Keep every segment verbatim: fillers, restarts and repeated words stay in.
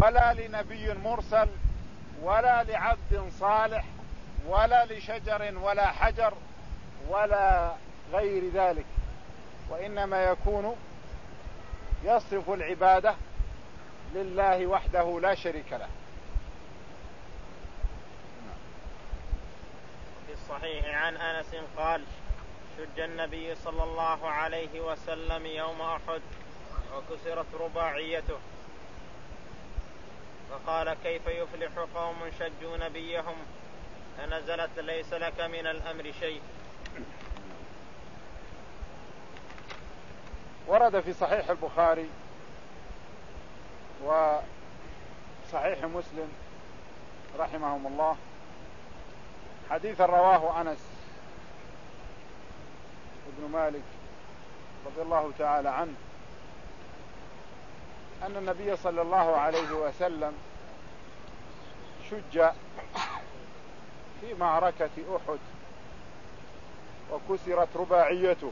ولا لنبي مرسل ولا لعبد صالح ولا لشجر ولا حجر ولا غير ذلك، وإنما يكون يصرف العبادة لله وحده لا شريك له. في الصحيح عن أنس قال: شج النبي صلى الله عليه وسلم يوم أحد وكسرت رباعيته، فقال: كيف يفلح قوم شجوا نبيهم؟ فنزلت: ليس لك من الأمر شيء. ورد في صحيح البخاري وصحيح مسلم رحمهم الله حديث رواه أنس بن مالك رضي الله تعالى عنه أن النبي صلى الله عليه وسلم شج في معركة أحد وكسرت رباعيته،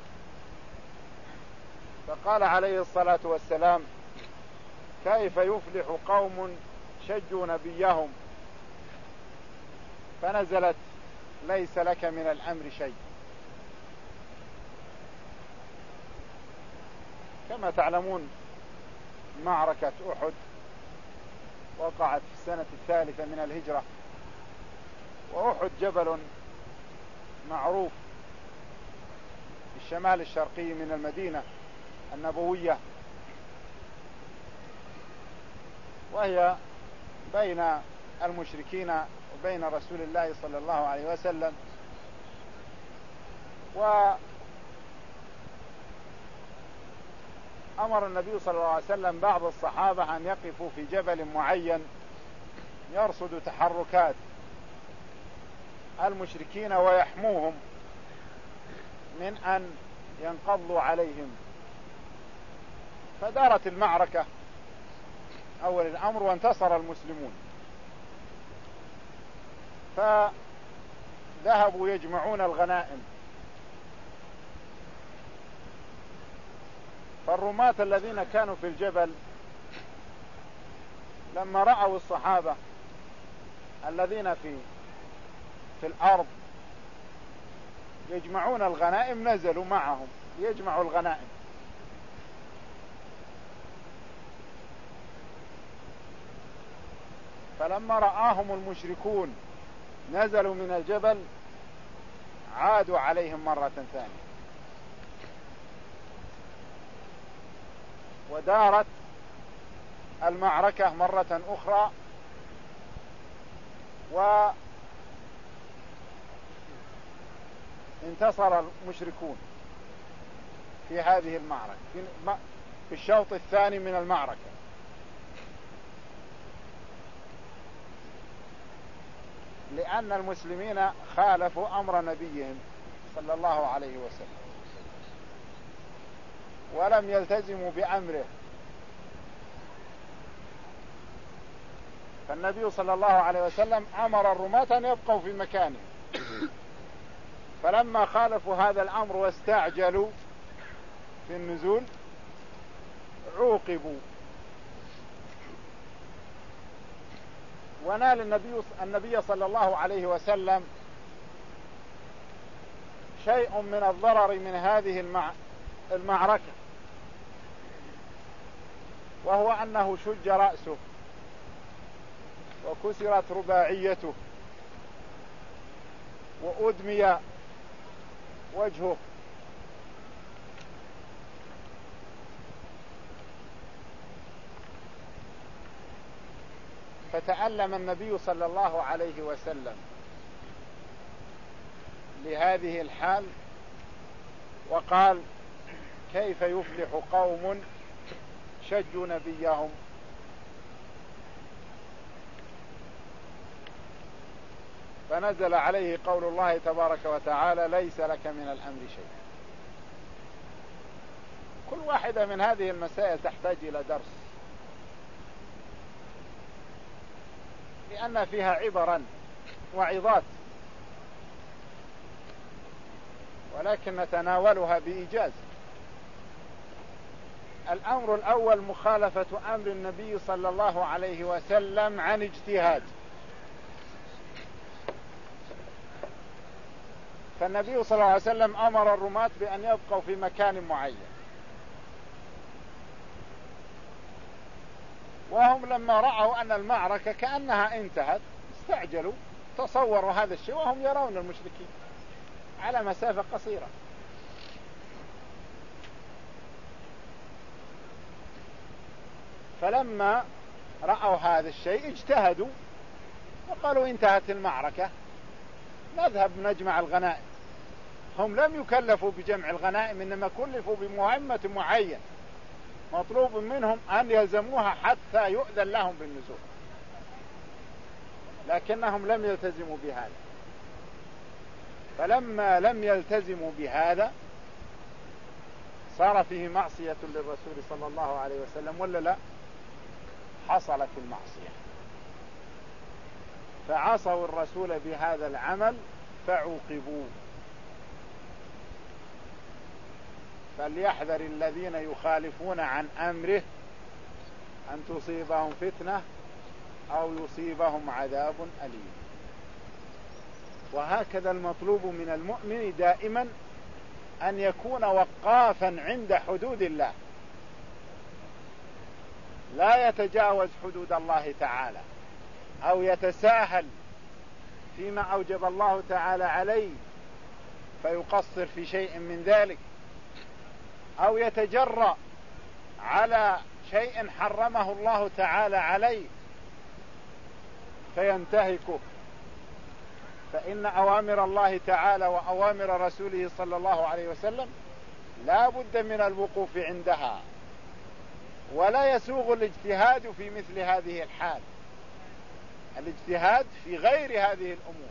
فقال عليه الصلاة والسلام: كيف يفلح قوم شجوا نبيهم؟ فنزلت: ليس لك من الأمر شيء. كما تعلمون معركة أحد وقعت في السنة الثالثة من الهجرة، وأحد جبل معروف في الشمال الشرقي من المدينة النبوية، وهي بين المشركين وبين رسول الله صلى الله عليه وسلم. وأمر النبي صلى الله عليه وسلم بعض الصحابة أن يقفوا في جبل معين يرصد تحركات المشركين ويحموهم من أن ينقضوا عليهم. فدارت المعركة أول الأمر وانتصر المسلمون، فذهبوا يجمعون الغنائم. فالرماة الذين كانوا في الجبل لما رأوا الصحابة الذين في في الأرض يجمعون الغنائم نزلوا معهم ليجمعوا الغنائم، فلما رآهم المشركون نزلوا من الجبل عادوا عليهم مرة ثانية، ودارت المعركة مرة أخرى، وانتصر المشركون في هذه المعركة في الشوط الثاني من المعركة. لأن المسلمين خالفوا أمر نبيهم صلى الله عليه وسلم ولم يلتزموا بأمره، فالنبي صلى الله عليه وسلم أمر الرماة أن يبقوا في مكانهم، فلما خالفوا هذا الأمر واستعجلوا في النزول عوقبوا، ونال النبي النبي صلى الله عليه وسلم شيء من الضرر من هذه المع... المعركة، وهو أنه شج رأسه وكسرت رباعيته وأدمي وجهه، فتألم النبي صلى الله عليه وسلم لهذه الحال وقال: كيف يفلح قوم شجوا نبيهم؟ فنزل عليه قول الله تبارك وتعالى: ليس لك من الأمر شيء. كل واحدة من هذه المسائل تحتاج إلى درس، لأن فيها عبرا وعظات، ولكن نتناولها بإيجاز. الأمر الأول مخالفة أمر النبي صلى الله عليه وسلم عن اجتهاد. فالنبي صلى الله عليه وسلم أمر الرماة بأن يبقوا في مكان معين، وهم لما رأوا أن المعركة كأنها انتهت استعجلوا، تصوروا هذا الشيء وهم يرون المشركين على مسافة قصيرة. فلما رأوا هذا الشيء اجتهدوا وقالوا انتهت المعركة، نذهب نجمع الغنائم. هم لم يكلفوا بجمع الغنائم، إنما كلفوا بمهمة معينة مطلوب منهم أن يلزموها حتى يؤذن لهم بالنزول، لكنهم لم يلتزموا بهذا. فلما لم يلتزموا بهذا صار فيه معصية للرسول صلى الله عليه وسلم، ولا لا؟ حصلت المعصية، فعصوا الرسول بهذا العمل فعوقبوا. فليحذر الذين يخالفون عن أمره أن تصيبهم فتنة أو يصيبهم عذاب أليم. وهكذا المطلوب من المؤمن دائما أن يكون وقافا عند حدود الله، لا يتجاوز حدود الله تعالى أو يتساهل فيما أوجب الله تعالى عليه فيقصر في شيء من ذلك، أو يتجرأ على شيء حرمه الله تعالى عليه فينتهكه. فإن أوامر الله تعالى وأوامر رسوله صلى الله عليه وسلم لا بد من الوقوف عندها، ولا يسوغ الاجتهاد في مثل هذه الحال، الاجتهاد في غير هذه الأمور.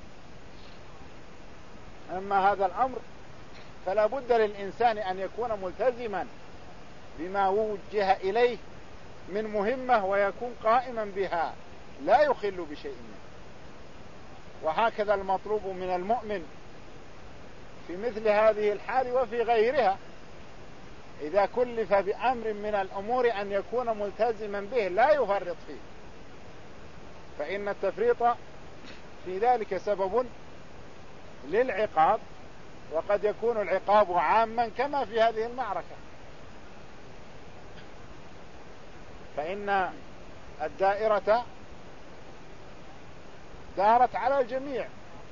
أما هذا الأمر فلا بد للإنسان أن يكون ملتزما بما وجه إليه من مهمة ويكون قائما بها لا يخل بشيء منه. وهكذا المطلوب من المؤمن في مثل هذه الحال وفي غيرها، إذا كلف بأمر من الأمور أن يكون ملتزما به لا يفرط فيه، فإن التفريط في ذلك سبب للعقاب، وقد يكون العقاب عاما كما في هذه المعركة. فإن الدائرة دارت على الجميع،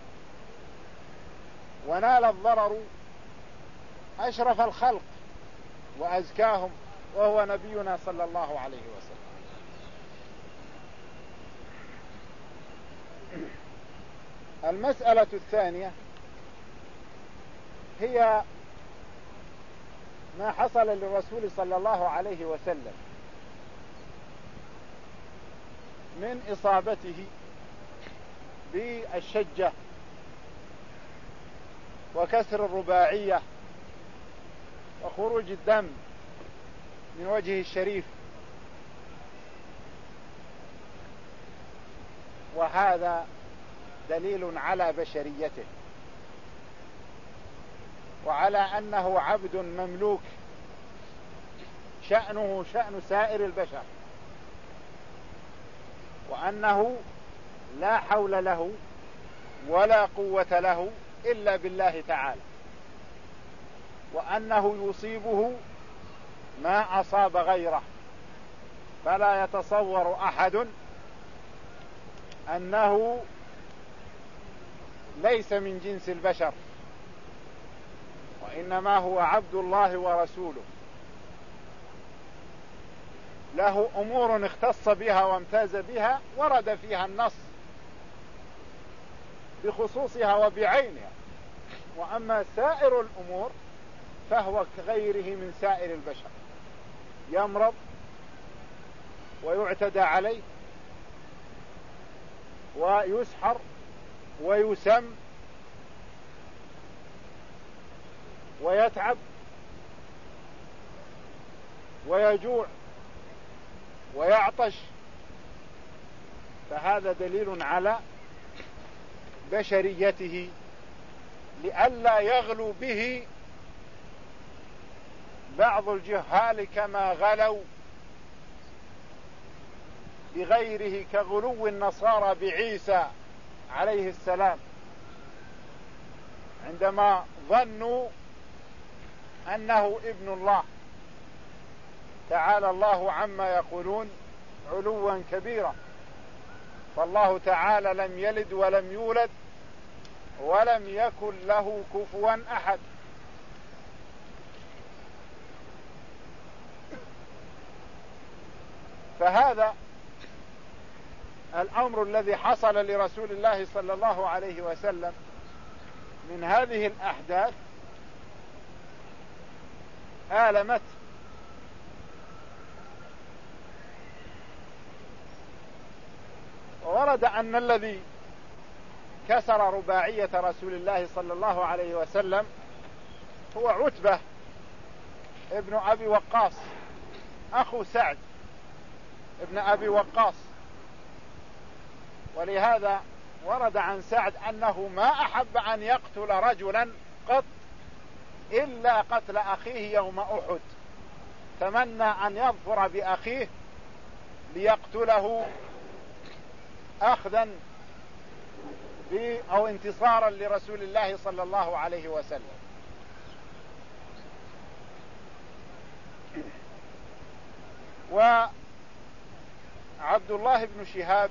ونال الضرر أشرف الخلق وأزكاهم وهو نبينا صلى الله عليه وسلم. المسألة الثانية هي ما حصل للرسول صلى الله عليه وسلم من إصابته بالشجة وكسر الرباعية وخروج الدم من وجهه الشريف، وهذا دليل على بشريته وعلى أنه عبد مملوك شأنه شأن سائر البشر، وأنه لا حول له ولا قوة له إلا بالله تعالى، وأنه يصيبه ما أصاب غيره. فلا يتصور أحد أنه ليس من جنس البشر، وإنما هو عبد الله ورسوله، له أمور اختص بها وامتاز بها ورد فيها النص بخصوصها وبعينها. وأما سائر الأمور فهو كغيره من سائر البشر، يمرض ويعتدى عليه ويسحر ويسم ويتعب ويجوع ويعطش، فهذا دليل على بشريته لئلا يغلو به بعض الجهال كما غلوا بغيره كغلو النصارى بعيسى عليه السلام عندما ظنوا أنه ابن الله، تعالى الله عما يقولون علوا كبيرا. فالله تعالى لم يلد ولم يولد ولم يكن له كفوا أحد. فهذا الأمر الذي حصل لرسول الله صلى الله عليه وسلم من هذه الأحداث آلمت وورد أن الذي كسر رباعية رسول الله صلى الله عليه وسلم هو عتبة ابن أبي وقاص أخو سعد ابن أبي وقاص. ولهذا ورد عن سعد أنه ما أحب أن يقتل رجلا قط إلا قتل أخيه يوم أحد، تمنى أن يظفر بأخيه ليقتله أخذا أو انتصارا لرسول الله صلى الله عليه وسلم. وعبد الله بن شهاب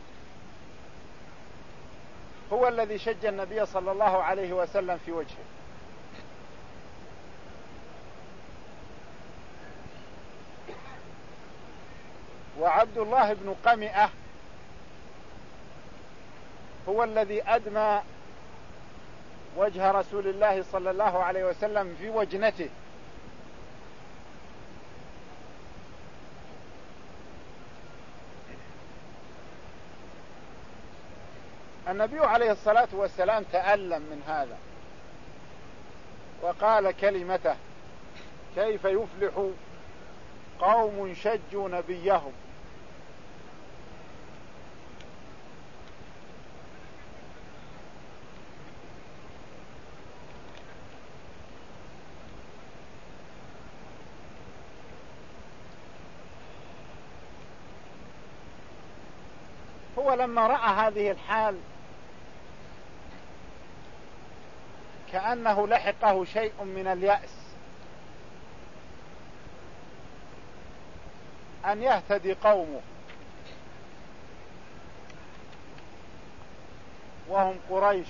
هو الذي شج النبي صلى الله عليه وسلم في وجهه، وعبد الله بن قمئة هو الذي أدمى وجه رسول الله صلى الله عليه وسلم في وجنته. النبي عليه الصلاة والسلام تألم من هذا وقال كلمته: كيف يفلح قوم شجوا نبيهم. هو لما رأى هذه الحال كأنه لحقه شيء من اليأس أن يهتدي قومه وهم قريش،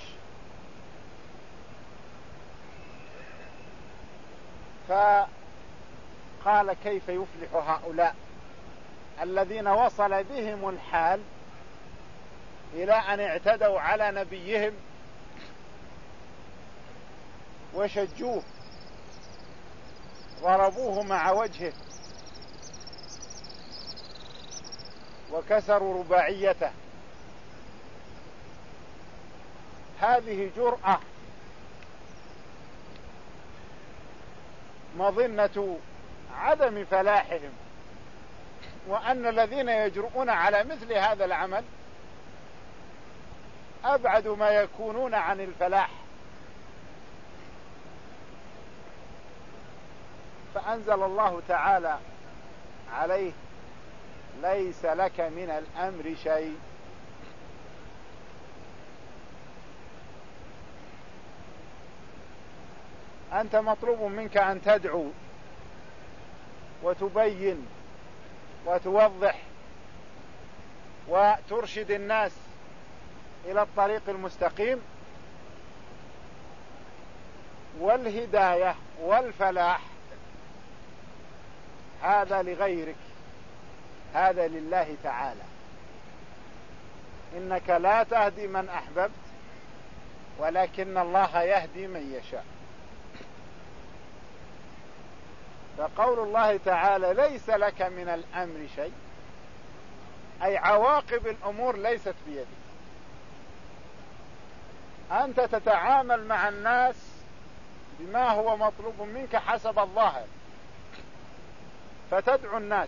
فقال: كيف يفلح هؤلاء الذين وصل بهم الحال إلى أن اعتدوا على نبيهم وشجوه ضربوه مع وجهه وكسروا رباعيته. هذه جرأة مظنة عدم فلاحهم، وأن الذين يجرؤون على مثل هذا العمل أبعد ما يكونون عن الفلاح. فأنزل الله تعالى عليه: ليس لك من الأمر شيء. أنت مطلوب منك أن تدعو وتبين وتوضح وترشد الناس إلى الطريق المستقيم، والهداية والفلاح هذا لغيرك، هذا لله تعالى. إنك لا تهدي من أحببت ولكن الله يهدي من يشاء. فقول الله تعالى: ليس لك من الأمر شيء، أي عواقب الأمور ليست بيدك. أنت تتعامل مع الناس بما هو مطلوب منك حسب الظاهر، فتدعو الناس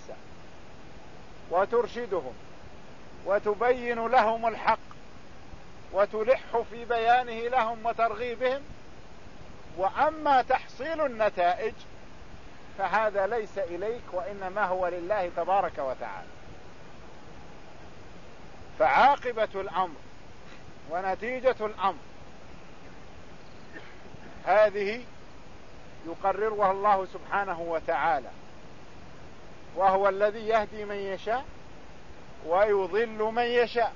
وترشدهم وتبين لهم الحق وتلح في بيانه لهم وترغيبهم. وأما تحصيل النتائج فهذا ليس إليك وإنما هو لله تبارك وتعالى. فعاقبة الأمر ونتيجة الأمر هذه يقررها الله سبحانه وتعالى، وهو الذي يهدي من يشاء ويضل من يشاء.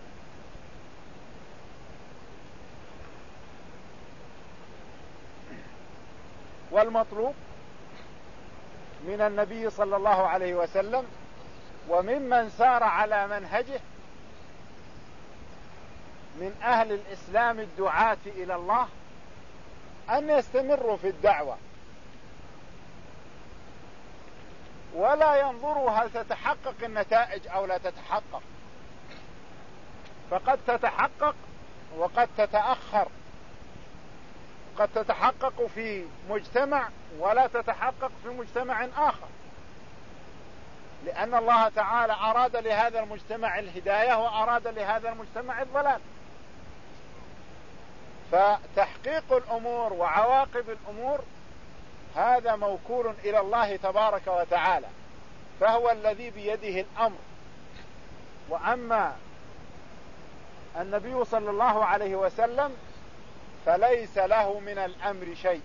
والمطلوب من النبي صلى الله عليه وسلم وممن سار على منهجه من أهل الإسلام الدعاة إلى الله أن يستمروا في الدعوة، ولا ينظروا هل تتحقق النتائج أو لا تتحقق، فقد تتحقق وقد تتأخر، قد تتحقق في مجتمع ولا تتحقق في مجتمع آخر، لأن الله تعالى أراد لهذا المجتمع الهداية وأراد لهذا المجتمع الضلال. فتحقيق الأمور وعواقب الأمور هذا موكول إلى الله تبارك وتعالى، فهو الذي بيده الأمر. وأما النبي صلى الله عليه وسلم فليس له من الأمر شيء،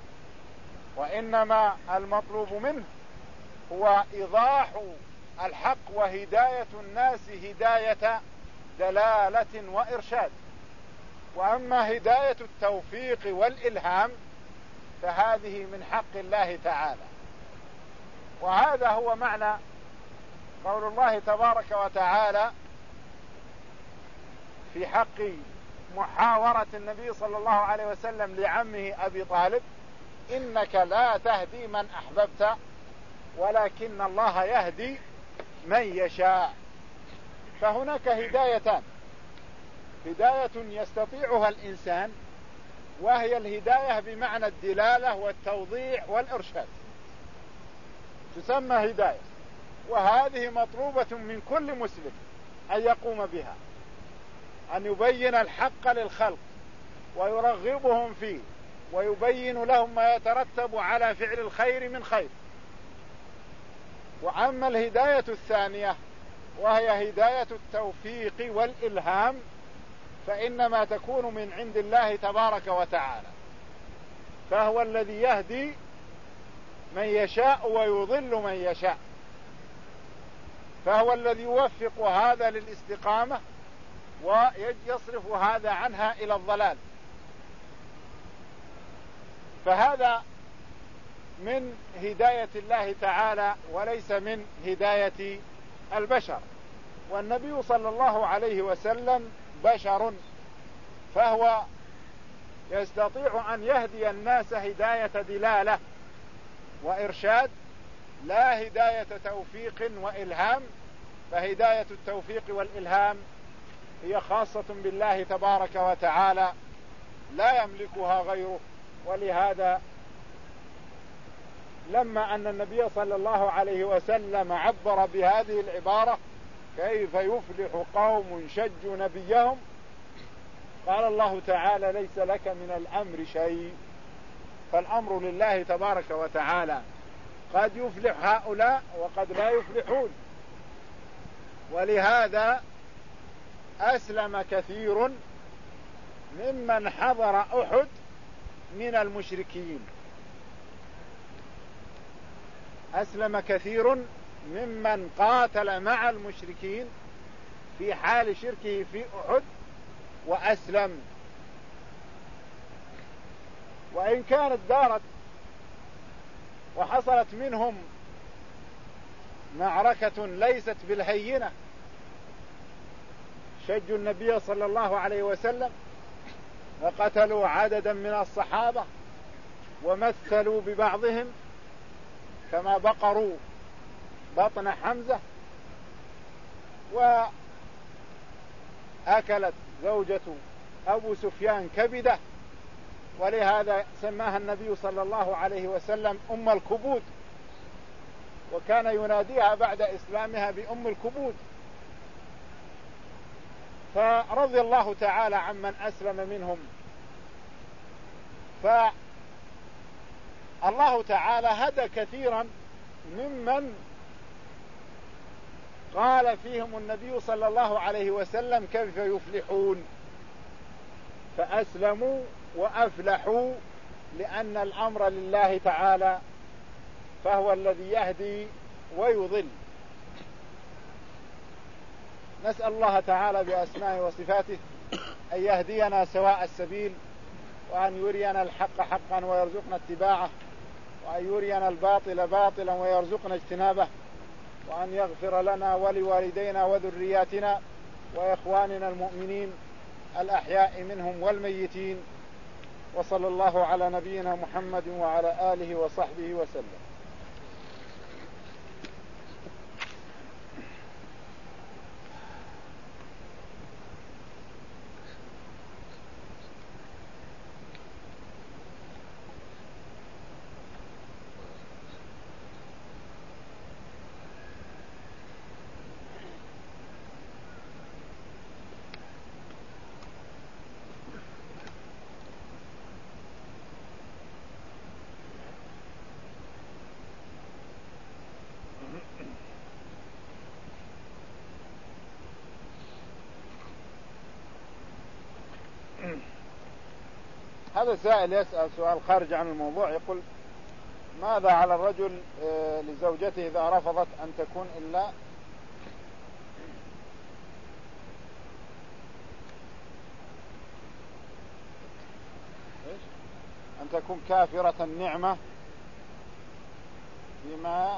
وإنما المطلوب منه هو إيضاح الحق وهداية الناس هداية دلالة وإرشاد. وأما هداية التوفيق والإلهام فهذه من حق الله تعالى. وهذا هو معنى قول الله تبارك وتعالى في حق محاورة النبي صلى الله عليه وسلم لعمه أبي طالب: إنك لا تهدي من أحببت ولكن الله يهدي من يشاء. فهناك هدايتان: هداية يستطيعها الإنسان وهي الهداية بمعنى الدلالة والتوضيح والإرشاد، تسمى هداية، وهذه مطلوبة من كل مسلم أن يقوم بها، أن يبين الحق للخلق ويرغبهم فيه ويبين لهم ما يترتب على فعل الخير من خير. وأما الهداية الثانية وهي هداية التوفيق والإلهام فإنما تكون من عند الله تبارك وتعالى، فهو الذي يهدي من يشاء ويضل من يشاء، فهو الذي يوفق هذا للاستقامة ويصرف هذا عنها إلى الضلال. فهذا من هداية الله تعالى وليس من هداية البشر. والنبي صلى الله عليه وسلم بشر، فهو يستطيع أن يهدي الناس هداية دلالة وإرشاد، لا هداية توفيق وإلهام. فهداية التوفيق والإلهام هي خاصة بالله تبارك وتعالى لا يملكها غيره. ولهذا لما أن النبي صلى الله عليه وسلم عبر بهذه العبارة: كيف يفلح قوم شجوا نبيهم، قال الله تعالى: ليس لك من الأمر شيء. فالأمر لله تبارك وتعالى، قد يفلح هؤلاء وقد لا يفلحون. ولهذا أسلم كثير ممن حضر أحد من المشركين، أسلم كثير ممن قاتل مع المشركين في حال شركه في أحد وأسلم. وإن كانت دارت وحصلت منهم معركة ليست بالهينة، شجوا النبي صلى الله عليه وسلم وقتلوا عددا من الصحابة ومثلوا ببعضهم كما بقروا بطن حمزة، وأكلت زوجة أبو سفيان كبده، ولهذا سماها النبي صلى الله عليه وسلم أم الكبود، وكان يناديها بعد إسلامها بأم الكبود. فرضي الله تعالى عمن أسلم منهم. فالله تعالى هدى كثيرا ممن قال فيهم النبي صلى الله عليه وسلم كيف يفلحون، فأسلموا وأفلحوا، لأن الأمر لله تعالى، فهو الذي يهدي ويضل. نسأل الله تعالى بأسمائه وصفاته أن يهدينا سواء السبيل، وأن يرينا الحق حقا ويرزقنا اتباعه، وأن يرينا الباطل باطلا ويرزقنا اجتنابه، وأن يغفر لنا ولوالدينا وذرياتنا وإخواننا المؤمنين الأحياء منهم والميتين. وصلى الله على نبينا محمد وعلى آله وصحبه وسلم. هذا سائل يسأل سؤال خارج عن الموضوع، يقول: ماذا على الرجل لزوجته إذا رفضت أن تكون إلا أن تكون كافرة النعمة بما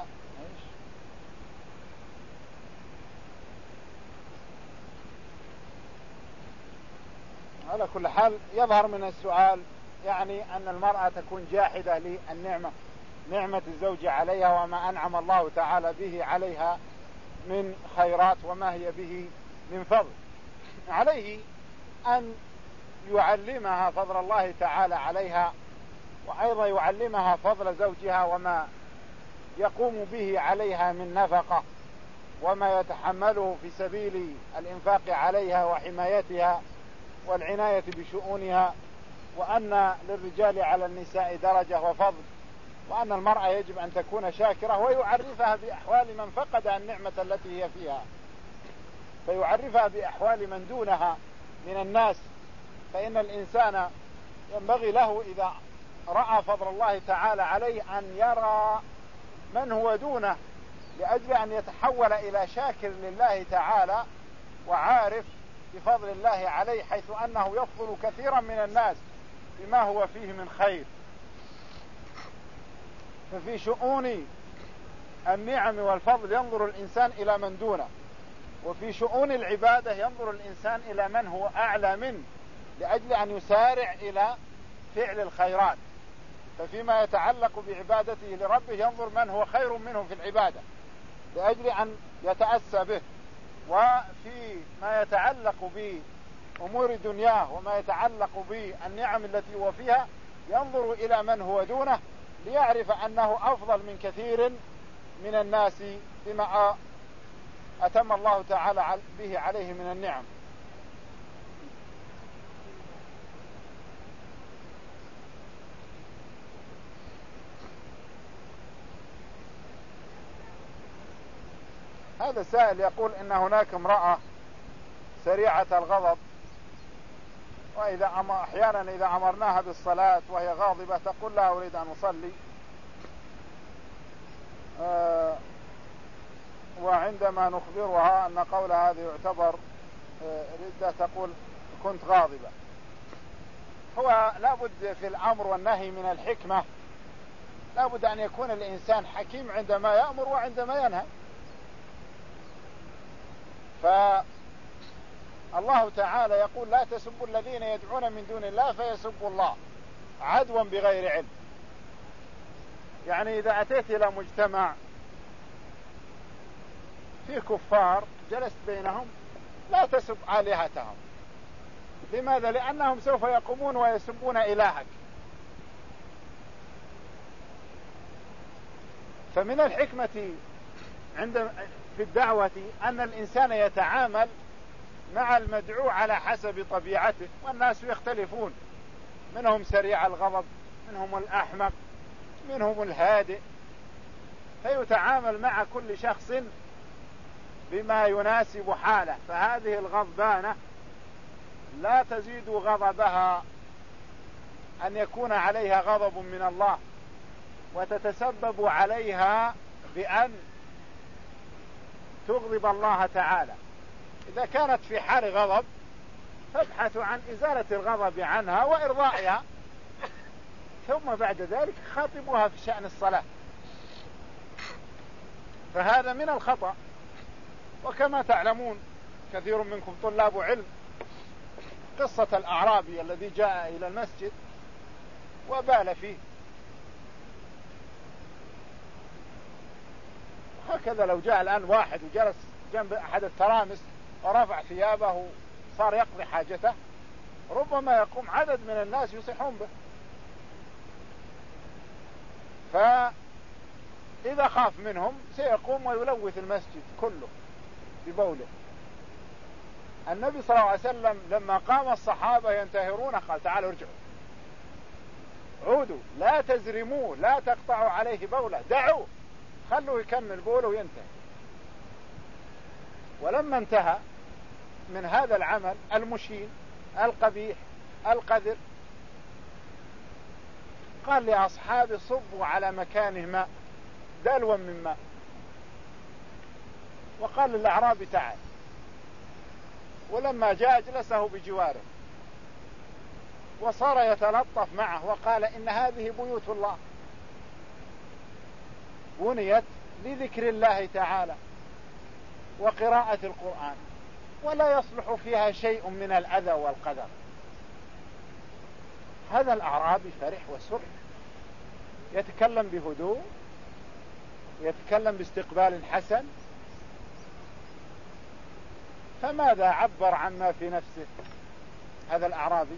على كل حال يظهر من السؤال يعني أن المرأة تكون جاحدة للنعمة، نعمة الزوج عليها وما أنعم الله تعالى به عليها من خيرات وما هي به من فضل. عليه أن يعلمها فضل الله تعالى عليها، وأيضا يعلمها فضل زوجها وما يقوم به عليها من نفقة وما يتحمله في سبيل الإنفاق عليها وحمايتها والعناية بشؤونها، وأن للرجال على النساء درجة وفضل، وأن المرأة يجب أن تكون شاكرة، ويعرفها بأحوال من فقد النعمة التي هي فيها، فيعرفها بأحوال من دونها من الناس. فإن الإنسان ينبغي له إذا رأى فضل الله تعالى عليه أن يرى من هو دونه، لأجل أن يتحول إلى شاكر لله تعالى وعارف بفضل الله عليه، حيث أنه يفضل كثيرا من الناس بما هو فيه من خير. ففي شؤون النعم والفضل ينظر الإنسان إلى من دونه، وفي شؤون العبادة ينظر الإنسان إلى من هو أعلى منه، لأجل أن يسارع إلى فعل الخيرات. ففيما يتعلق بعبادته لربه ينظر من هو خير منه في العبادة لأجل أن يتأسى به، وفي ما يتعلق بأمور دنياه وما يتعلق بالنعم التي هو فيها ينظر إلى من هو دونه ليعرف أنه أفضل من كثير من الناس بما أتم الله تعالى به عليه من النعم. هذا السائل يقول إن هناك امرأة سريعة الغضب، وإذا أم أحيانا إذا أمرناها بالصلاة وهي غاضبة تقول لا أريد أن أصلي، آه وعندما نخبرها أن قول هذا يعتبر آه ردة تقول كنت غاضبة. هو لابد في الأمر والنهي من الحكمة، لابد أن يكون الإنسان حكيم عندما يأمر وعندما ينهى. فالله تعالى يقول لا تسبوا الذين يدعون من دون الله فيسبوا الله عدوا بغير علم. يعني إذا أتيت إلى مجتمع فيه كفار جلست بينهم لا تسب آلهتهم. لماذا؟ لأنهم سوف يقومون ويسبون إلهك. فمن الحكمة عند في الدعوة أن الإنسان يتعامل مع المدعو على حسب طبيعته، والناس يختلفون، منهم سريع الغضب، منهم الأحمق، منهم الهادئ، فيتعامل مع كل شخص بما يناسب حاله. فهذه الغضبانة لا تزيد غضبها أن يكون عليها غضب من الله وتتسبب عليها بأن تغضب الله تعالى. إذا كانت في حال غضب فابحثوا عن إزالة الغضب عنها وإرضائها، ثم بعد ذلك خاطبوها في شأن الصلاة. فهذا من الخطأ. وكما تعلمون كثير منكم طلاب علم قصة الأعرابي الذي جاء إلى المسجد وبال فيه. هكذا لو جاء الآن واحد وجلس جنب أحد الترامس ورفع ثيابه صار يقضي حاجته، ربما يقوم عدد من الناس يصيحون به. فإذا خاف منهم سيقوم ويلوث المسجد كله ببوله. النبي صلى الله عليه وسلم لما قام الصحابة ينتهرونه قال تعالوا ارجعوا، عودوا، لا تزرموه، لا تقطعوا عليه بوله، دعوه، خلوه يكمل بوله وينتهي. ولما انتهى من هذا العمل المشين القبيح القذر قال لأصحابه صبوا على مكانه ماء، دلوا من ماء، وقال للأعرابي تعال. ولما جاء أجلسه بجواره وصار يتلطف معه وقال إن هذه بيوت الله بنيت لذكر الله تعالى وقراءة القرآن، ولا يصلح فيها شيء من الأذى والقدر. هذا الأعرابي فرح وسر، يتكلم بهدوء، يتكلم باستقبال حسن. فماذا عبر عما في نفسه هذا الأعرابي؟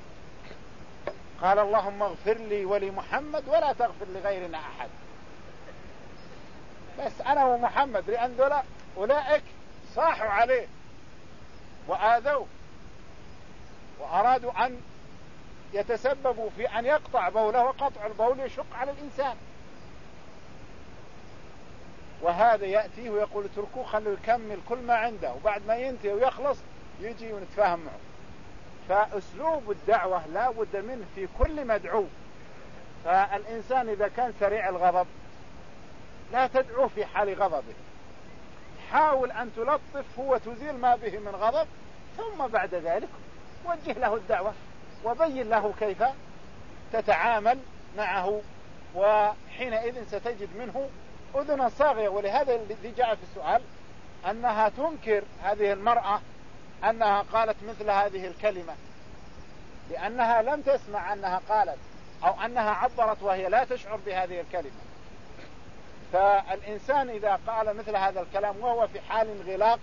قال اللهم اغفر لي ولمحمد ولا تغفر لغيرنا أحد. بس أنا ومحمد، لأن دول أولئك صاحوا عليه وآذوه وأرادوا أن يتسببوا في أن يقطع بوله، وقطع البول يشق على الإنسان. وهذا يأتيه ويقول اتركوه خلوا يكمل كل ما عنده، وبعد ما ينتهي ويخلص يجي ونتفاهم معه. فأسلوب الدعوة لا بد منه في كل مدعو. فالإنسان إذا كان سريع الغضب لا تدعوه في حال غضبه، حاول أن تلطفه وتزيل ما به من غضب، ثم بعد ذلك وجه له الدعوة وبين له كيف تتعامل معه، وحينئذ ستجد منه أذنا صاغية. ولهذا الذي جاء في السؤال أنها تنكر هذه المرأة أنها قالت مثل هذه الكلمة، لأنها لم تسمع أنها قالت أو أنها عبرت وهي لا تشعر بهذه الكلمة. فالإنسان إذا قال مثل هذا الكلام وهو في حال انغلاق،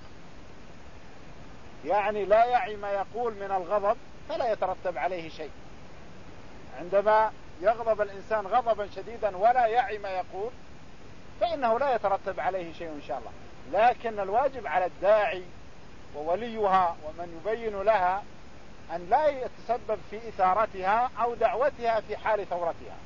يعني لا يعي ما يقول من الغضب، فلا يترتب عليه شيء. عندما يغضب الإنسان غضبا شديدا ولا يعي ما يقول فإنه لا يترتب عليه شيء إن شاء الله. لكن الواجب على الداعي ووليها ومن يبين لها أن لا يتسبب في إثارتها أو دعوتها في حال ثورتها.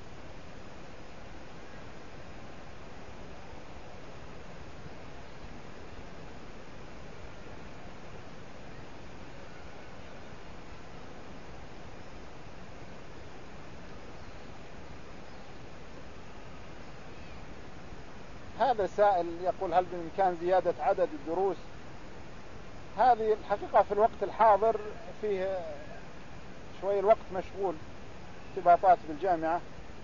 هذا سائل يقول هل بإمكان زيادة عدد الدروس؟ هذه الحقيقة في الوقت الحاضر فيه شوي الوقت مشغول، ارتباطات بالجامعة،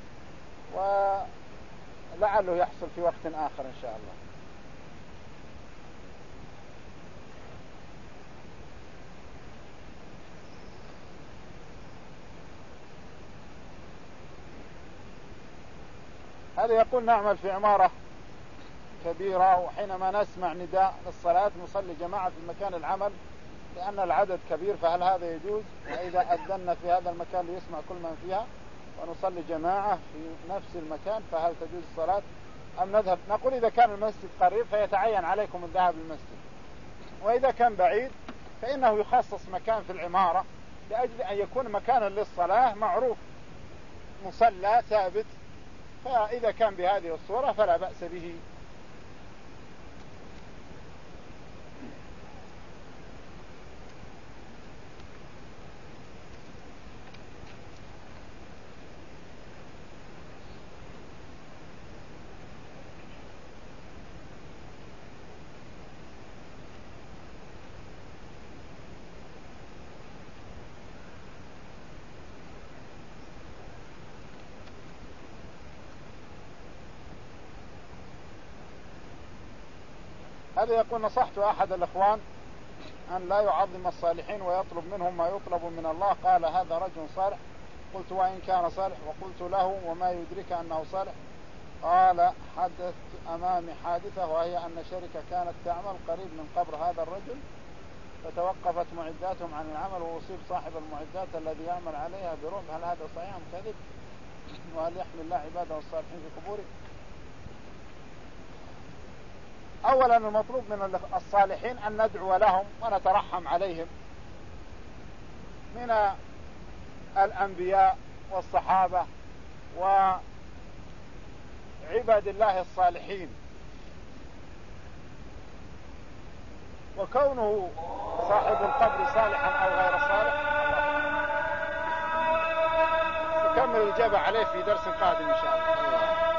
ولعله يحصل في وقت آخر إن شاء الله. هذا يقول نعمل في عمارة كبيرة، وحينما نسمع نداء للصلاة نصلي جماعة في مكان العمل لأن العدد كبير، فهل هذا يجوز؟ وإذا أذنا في هذا المكان ليسمع كل من فيها ونصلي جماعة في نفس المكان فهل تجوز الصلاة أم نذهب؟ نقول إذا كان المسجد قريب فيتعين عليكم الذهاب للمسجد، وإذا كان بعيد فإنه يخصص مكان في العمارة لأجل أن يكون مكانا للصلاة معروف، مصلى ثابت، فإذا كان بهذه الصورة فلا بأس به. هذا يقول: نصحت أحد الإخوان أن لا يعظم الصالحين ويطلب منهم ما يطلب من الله. قال: هذا رجل صالح. قلت: وإن كان صالح؟ وقلت له: وما يدرك أنه صالح؟ قال: حدث أمامي حادثة، وهي أن شركة كانت تعمل قريب من قبر هذا الرجل، فتوقفت معداتهم عن العمل، وأصيب صاحب المعدات الذي يعمل عليها برعب. هل هذا صحيح أم كذب؟ وهل يحمل الله عباده الصالحين في قبوره؟ أولا المطلوب من الصالحين أن ندعو لهم ونترحم عليهم من الأنبياء والصحابة وعباد الله الصالحين. وكونه صاحب القبر صالحا أو غير صالح نكمل الإجابة عليه في درس قادم إن شاء الله.